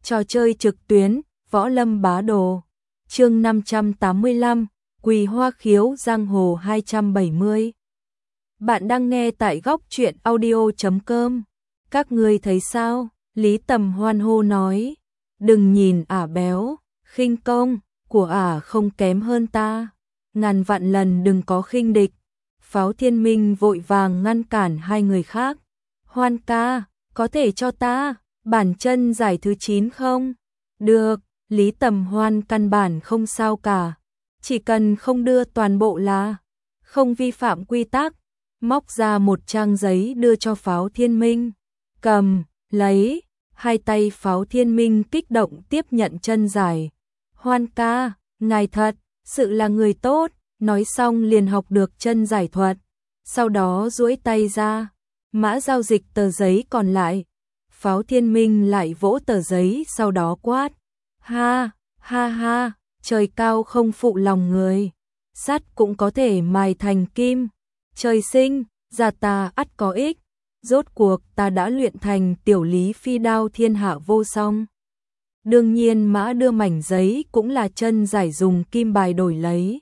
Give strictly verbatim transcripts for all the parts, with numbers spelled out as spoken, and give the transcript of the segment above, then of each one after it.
Trò chơi trực tuyến, Võ Lâm Bá Đồ. Chương năm trăm tám mươi lăm, Quỳ Hoa Khiếu Giang Hồ hai trăm bảy mươi. Bạn đang nghe tại góc truyện audio chấm com. Các ngươi thấy sao? Lý Tầm hoan hô nói. Đừng nhìn ả béo, khinh công của ả không kém hơn ta. Ngàn vạn lần đừng có khinh địch. Pháo Thiên Minh vội vàng ngăn cản hai người khác. Hoan ca, có thể cho ta bản chân giải thứ chín không? Được, Lý Tầm Hoan căn bản không sao cả. Chỉ cần không đưa toàn bộ là không vi phạm quy tắc. Móc ra một trang giấy đưa cho Pháo Thiên Minh. Cầm, lấy, hai tay Pháo Thiên Minh kích động tiếp nhận chân giải. Hoan ca, ngài thật, sự là người tốt, nói xong liền học được chân giải thuật. Sau đó duỗi tay ra, mã giao dịch tờ giấy còn lại. Pháo Thiên Minh lại vỗ tờ giấy sau đó quát. Ha, ha ha, trời cao không phụ lòng người. Sắt cũng có thể mài thành kim. Trời sinh, ra ta ắt có ích. Rốt cuộc ta đã luyện thành tiểu lý phi đao thiên hạ vô song. Đương nhiên mã đưa mảnh giấy cũng là chân giải dùng kim bài đổi lấy.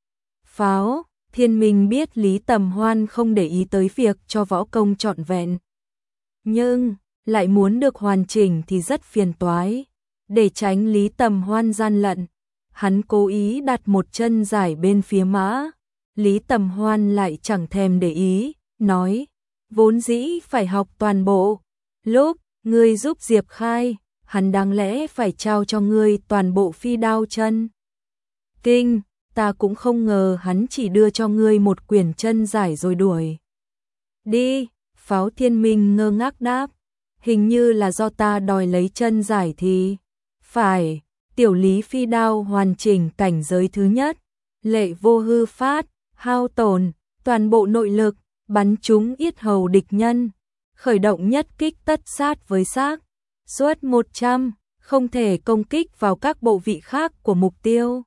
Pháo Thiên Minh biết Lý Tầm Hoan không để ý tới việc cho võ công trọn vẹn. Nhưng lại muốn được hoàn chỉnh thì rất phiền toái. Để tránh Lý Tầm Hoan gian lận, hắn cố ý đặt một chân giải bên phía mã. Lý Tầm Hoan lại chẳng thèm để ý, nói, vốn dĩ phải học toàn bộ. Lúc ngươi giúp Diệp Khai, hắn đáng lẽ phải trao cho ngươi toàn bộ phi đao chân kinh, ta cũng không ngờ hắn chỉ đưa cho ngươi một quyển chân giải rồi đuổi đi. Pháo Thiên Minh ngơ ngác đáp, hình như là do ta đòi lấy chân giải thì phải. Tiểu lý phi đao hoàn chỉnh cảnh giới thứ nhất, lệ vô hư phát, hao tổn toàn bộ nội lực, bắn trúng yết hầu địch nhân, khởi động nhất kích tất sát với xác suất một trăm, không thể công kích vào các bộ vị khác của mục tiêu.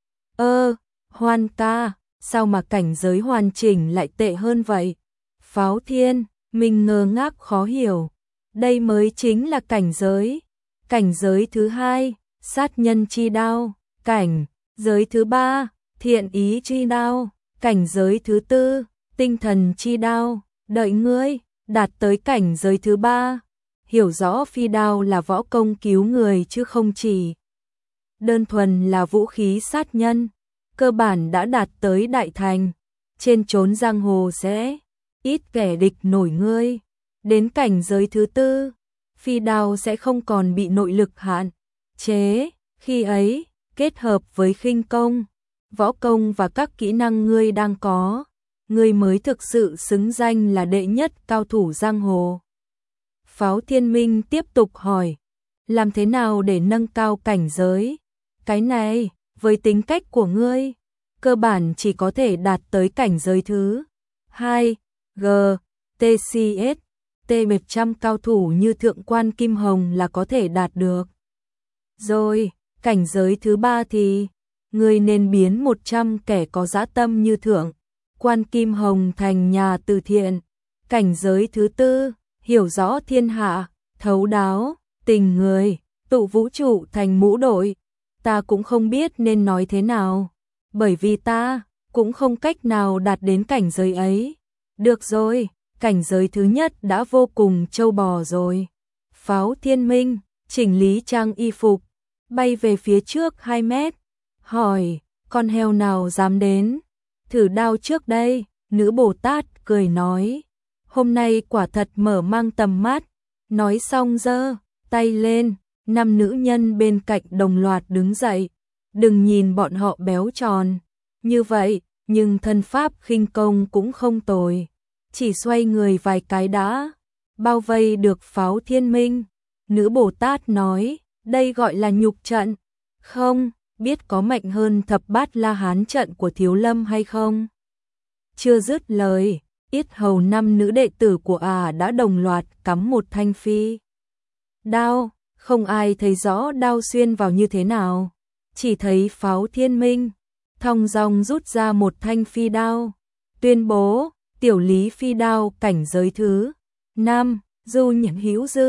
Ơ, Hoan ca, sao mà cảnh giới hoàn chỉnh lại tệ hơn vậy? Pháo Thiên Minh ngơ ngác khó hiểu. Đây mới chính là cảnh giới. Cảnh giới thứ hai, sát nhân chi đao. Cảnh giới thứ ba, thiện ý chi đao. Cảnh giới thứ tư, tinh thần chi đao. Đợi ngươi đạt tới cảnh giới thứ ba, hiểu rõ phi đao là võ công cứu người chứ không chỉ đơn thuần là vũ khí sát nhân, cơ bản đã đạt tới đại thành. Trên chốn giang hồ sẽ ít kẻ địch nổi ngươi. Đến cảnh giới thứ tư, phi đao sẽ không còn bị nội lực hạn chế. Khi ấy, kết hợp với khinh công, võ công và các kỹ năng ngươi đang có, ngươi mới thực sự xứng danh là đệ nhất cao thủ giang hồ. Pháo Thiên Minh tiếp tục hỏi, làm thế nào để nâng cao cảnh giới? Cái này, với tính cách của ngươi, cơ bản chỉ có thể đạt tới cảnh giới thứ hai. G, T C S, T một trăm cao thủ như Thượng quan Kim Hồng là có thể đạt được. Rồi, cảnh giới thứ ba thì, ngươi nên biến một trăm kẻ có dã tâm như Thượng quan Kim Hồng thành nhà từ thiện. Cảnh giới thứ tư, hiểu rõ thiên hạ, thấu đáo tình người, tụ vũ trụ thành mũ đội. Ta cũng không biết nên nói thế nào, bởi vì ta cũng không cách nào đạt đến cảnh giới ấy. Được rồi, cảnh giới thứ nhất đã vô cùng trâu bò rồi. Pháo Thiên Minh chỉnh lý trang y phục, bay về phía trước hai mét, hỏi, con heo nào dám đến thử đao trước đây? Nữ Bồ Tát cười nói, hôm nay quả thật mở mang tầm mắt. Nói xong giơ tay lên, năm nữ nhân bên cạnh đồng loạt đứng dậy. Đừng nhìn bọn họ béo tròn như vậy, nhưng thân pháp khinh công cũng không tồi. Chỉ xoay người vài cái đã bao vây được Pháo Thiên Minh. Nữ Bồ Tát nói, đây gọi là nhục trận. Không biết có mạnh hơn thập bát La Hán trận của Thiếu Lâm hay không? Chưa dứt lời, yết hầu năm nữ đệ tử của ả đã đồng loạt cắm một thanh phi đao. Không ai thấy rõ đao xuyên vào như thế nào, chỉ thấy Pháo Thiên Minh thong dong rút ra một thanh phi đao, tuyên bố, tiểu lý phi đao cảnh giới thứ năm, du nhẫn hữu dư,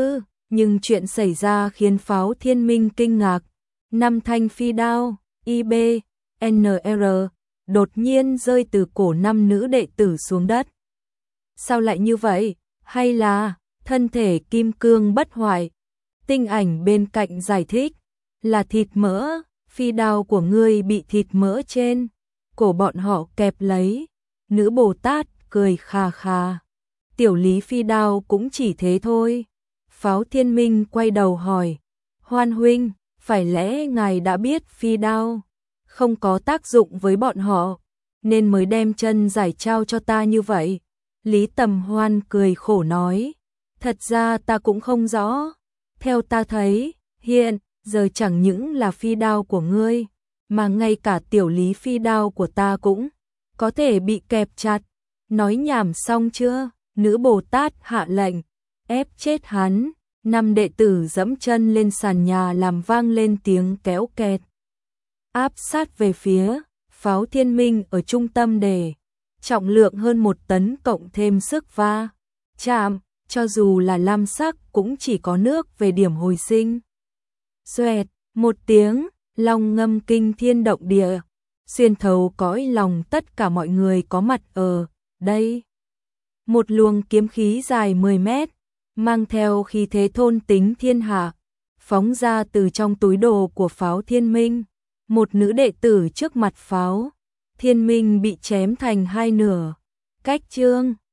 Nhưng chuyện xảy ra khiến Pháo Thiên Minh kinh ngạc. Năm thanh phi đao, I B N R, đột nhiên rơi từ cổ năm nữ đệ tử xuống đất. Sao lại như vậy? Hay là thân thể kim cương bất hoại? Tinh Ảnh bên cạnh giải thích, là thịt mỡ, phi đao của ngươi bị thịt mỡ trên cổ bọn họ kẹp lấy. Nữ Bồ Tát cười khà khà. Tiểu Lý phi đao cũng chỉ thế thôi. Pháo Thiên Minh quay đầu hỏi, Hoan huynh, phải lẽ ngài đã biết phi đao không có tác dụng với bọn họ, nên mới đem chân giải trao cho ta như vậy? Lý Tầm Hoan cười khổ nói, thật ra ta cũng không rõ. Theo ta thấy, hiện giờ chẳng những là phi đao của ngươi, mà ngay cả tiểu Lý phi đao của ta cũng có thể bị kẹp chặt. Nói nhảm xong chưa? Nữ Bồ Tát hạ lệnh, ép chết hắn. Năm đệ tử dẫm chân lên sàn nhà làm vang lên tiếng kéo kẹt. Áp sát về phía Pháo Thiên Minh ở trung tâm đề, trọng lượng hơn một tấn cộng thêm sức va chạm, cho dù là lam sắc cũng chỉ có nước về điểm hồi sinh. Xoẹt, một tiếng, long ngâm kinh thiên động địa, xuyên thấu cõi lòng tất cả mọi người có mặt ở đây. Một luồng kiếm khí dài mười mét, mang theo khí thế thôn tính thiên hạ, phóng ra từ trong túi đồ của Pháo Thiên Minh. Một nữ đệ tử trước mặt Pháo Thiên Minh bị chém thành hai nửa. Cách chương